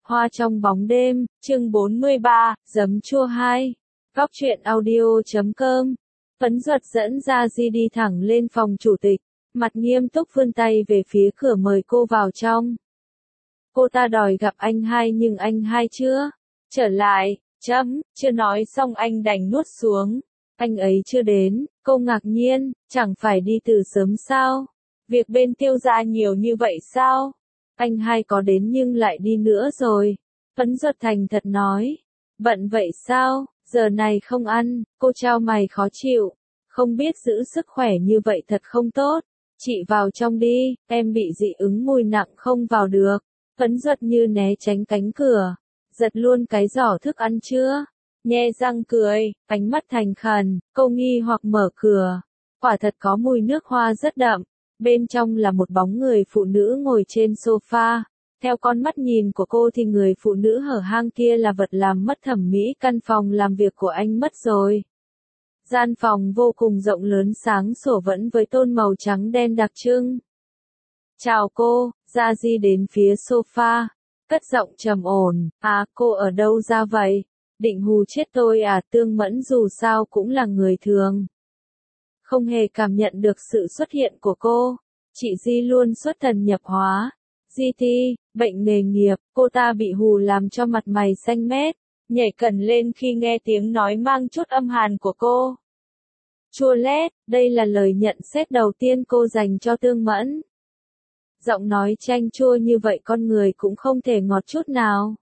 Hoa trong bóng đêm, chương 43, giấm chua 2. Góc truyện audio.com. Phấn Duật dẫn Gia Di đi thẳng lên phòng chủ tịch, mặt nghiêm túc vươn tay về phía cửa mời cô vào trong. Cô ta đòi gặp anh hai nhưng anh hai chưa trở lại, chưa nói xong anh đành nuốt xuống. Anh ấy chưa đến, cô ngạc nhiên, chẳng phải đi từ sớm sao? Việc bên Tiêu gia nhiều như vậy sao? Anh hai có đến nhưng lại đi nữa rồi. Phấn Duật thành thật nói. Bận vậy sao, giờ này không ăn, cô trao mày khó chịu. Không biết giữ sức khỏe như vậy thật không tốt. Chị vào trong đi, em bị dị ứng mùi nặng không vào được. Phấn Duật như né tránh cánh cửa. Giật luôn cái giỏ thức ăn chưa? Nhe răng cười, ánh mắt thành khẩn, cô nghi hoặc mở cửa. Quả thật có mùi nước hoa rất đậm. Bên trong là một bóng người phụ nữ ngồi trên sofa. Theo con mắt nhìn của cô thì người phụ nữ hở hang kia là vật làm mất thẩm mỹ căn phòng làm việc của anh mất rồi. Gian phòng vô cùng rộng lớn sáng sủa vẫn với tôn màu trắng đen đặc trưng. Chào cô, Gia Di đến phía sofa. Cất giọng trầm ổn, cô ở đâu ra vậy? Định hù chết tôi à? Tương Mẫn dù sao cũng là người thường. Không hề cảm nhận được sự xuất hiện của cô. Chị Di luôn xuất thần nhập hóa. Di Ti, bệnh nghề nghiệp, cô ta bị hù làm cho mặt mày xanh mét, nhảy cẩn lên khi nghe tiếng nói mang chút âm hàn của cô. Chua lét, đây là lời nhận xét đầu tiên cô dành cho Tương Mẫn. Giọng nói chanh chua như vậy con người cũng không thể ngọt chút nào.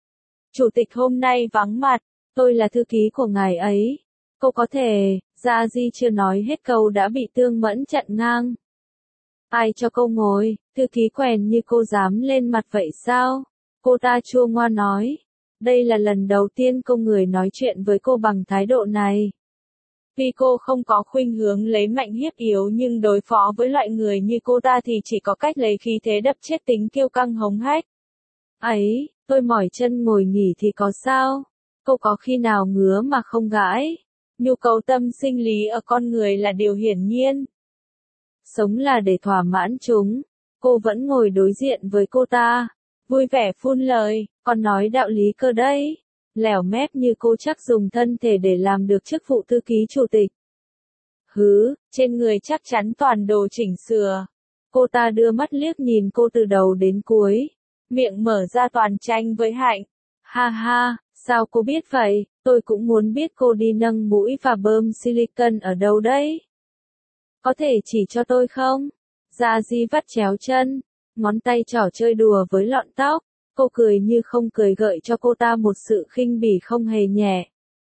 Chủ tịch hôm nay vắng mặt, tôi là thư ký của ngài ấy. Cô có thể, Gia Di chưa nói hết câu đã bị Tương Mẫn chặn ngang. Ai cho cô ngồi, thư ký quèn như cô dám lên mặt vậy sao? Cô ta chua ngoa nói. Đây là lần đầu tiên cô người nói chuyện với cô bằng thái độ này. Vì cô không có khuynh hướng lấy mạnh hiếp yếu nhưng đối phó với loại người như cô ta thì chỉ có cách lấy khí thế đập chết tính kiêu căng hống hách. Ấy, tôi mỏi chân ngồi nghỉ thì có sao? Cô có khi nào ngứa mà không gãi? Nhu cầu tâm sinh lý ở con người là điều hiển nhiên. Sống là để thỏa mãn chúng. Cô vẫn ngồi đối diện với cô ta. Vui vẻ phun lời, còn nói đạo lý cơ đấy. Lẻo mép như cô chắc dùng thân thể để làm được chức vụ thư ký chủ tịch. Trên người chắc chắn toàn đồ chỉnh sửa. Cô ta đưa mắt liếc nhìn cô từ đầu đến cuối. Miệng mở ra toàn tranh với hạnh. Ha ha, sao cô biết vậy? Tôi cũng muốn biết cô đi nâng mũi và bơm silicon ở đâu đấy. Có thể chỉ cho tôi không? Gia Di vắt chéo chân, ngón tay trỏ chơi đùa với lọn tóc. Cô cười như không cười gợi cho cô ta một sự khinh bỉ không hề nhẹ.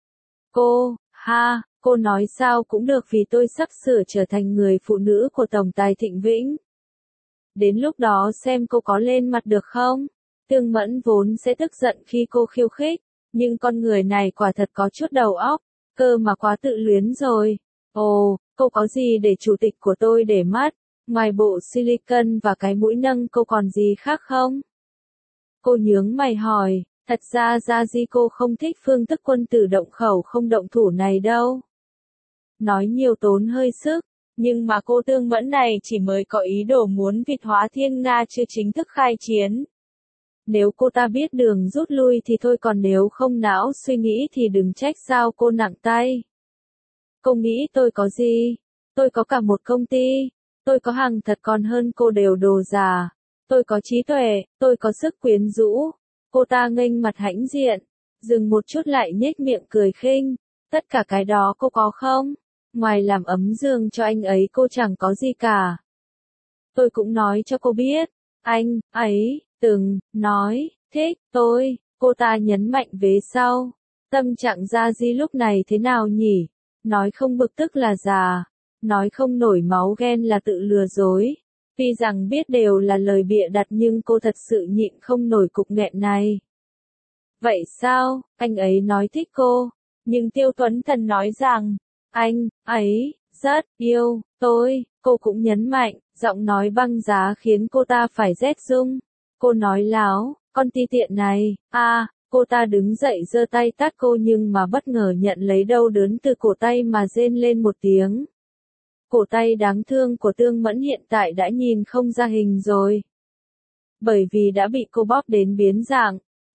Cô nói sao cũng được vì tôi sắp sửa trở thành người phụ nữ của Tổng tài Thịnh Vĩnh. Đến lúc đó xem cô có lên mặt được không? Tương Mẫn vốn sẽ tức giận khi cô khiêu khích, nhưng con người này quả thật có chút đầu óc, cơ mà quá tự luyến rồi. Cô có gì để chủ tịch của tôi để mắt, ngoài bộ silicon và cái mũi nâng cô còn gì khác không? Cô nhướng mày hỏi, thật ra Gia Di cô không thích phương thức quân tử động khẩu không động thủ này đâu. Nói nhiều tốn hơi sức, nhưng mà cô Tương Mẫn này chỉ mới có ý đồ muốn vịt hóa Thiên Nga chưa chính thức khai chiến. Nếu cô ta biết đường rút lui thì thôi, còn nếu không não suy nghĩ thì đừng trách sao cô nặng tay. Cô nghĩ tôi có gì? Tôi có cả một công ty. Tôi có hàng thật còn hơn cô đều đồ giả. Tôi có trí tuệ, tôi có sức quyến rũ. Cô ta nghênh mặt hãnh diện, dừng một chút lại nhếch miệng cười khinh. Tất cả cái đó cô có không? Ngoài làm ấm giường cho anh ấy cô chẳng có gì cả. Tôi cũng nói cho cô biết, anh ấy từng nói thích tôi. Cô ta nhấn mạnh vế sau. Tâm trạng Gia Di lúc này thế nào nhỉ? Nói không bực tức là già, nói không nổi máu ghen là tự lừa dối. Tuy rằng biết đều là lời bịa đặt nhưng cô thật sự nhịn không nổi cục nghẹn này. Vậy sao, anh ấy nói thích cô, nhưng Tiêu Tuấn Thần nói rằng, anh ấy rất yêu tôi. Cô cũng nhấn mạnh, giọng nói băng giá khiến cô ta phải rét rung. Cô nói láo, con ti tiện này. Cô ta đứng dậy giơ tay tát cô nhưng mà bất ngờ nhận lấy đau đớn từ cổ tay mà rên lên một tiếng. Cổ tay đáng thương của Tương Mẫn hiện tại đã nhìn không ra hình rồi. Bởi vì đã bị cô bóp đến biến dạng,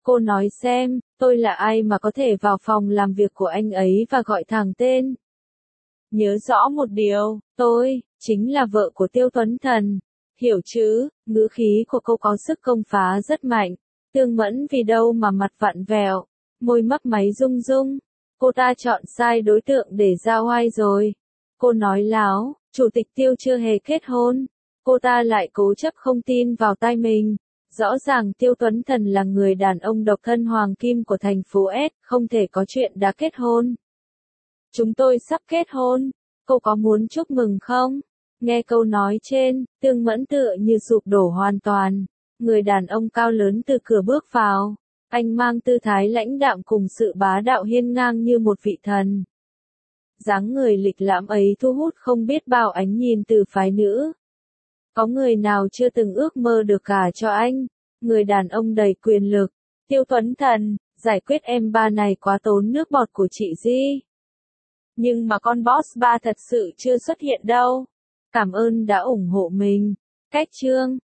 Cô nói xem, tôi là ai mà có thể vào phòng làm việc của anh ấy và gọi thẳng tên. Nhớ rõ một điều, tôi, chính là vợ của Tiêu Tuấn Thần. Hiểu chứ, ngữ khí của cô có sức công phá rất mạnh. Tương Mẫn vì đâu mà mặt vặn vẹo, môi mấp máy rung rung. Cô ta chọn sai đối tượng để giao oai rồi. Cô nói láo, Chủ tịch Tiêu chưa hề kết hôn. Cô ta lại cố chấp không tin vào tai mình. Rõ ràng Tiêu Tuấn Thần là người đàn ông độc thân hoàng kim của thành phố S, không thể có chuyện đã kết hôn. Chúng tôi sắp kết hôn, cô có muốn chúc mừng không? Nghe câu nói trên, Tương Mẫn tựa như sụp đổ hoàn toàn. Người đàn ông cao lớn từ cửa bước vào. Anh mang tư thái lãnh đạm cùng sự bá đạo hiên ngang như một vị thần. Dáng người lịch lãm ấy thu hút không biết bao ánh nhìn từ phái nữ. Có người nào chưa từng ước mơ được gả cho anh? Người đàn ông đầy quyền lực. Tiêu Tuấn Thần, giải quyết em ba này quá tốn nước bọt của chị Di. Nhưng mà con boss ba thật sự chưa xuất hiện đâu. Cảm ơn đã ủng hộ mình. Cách chương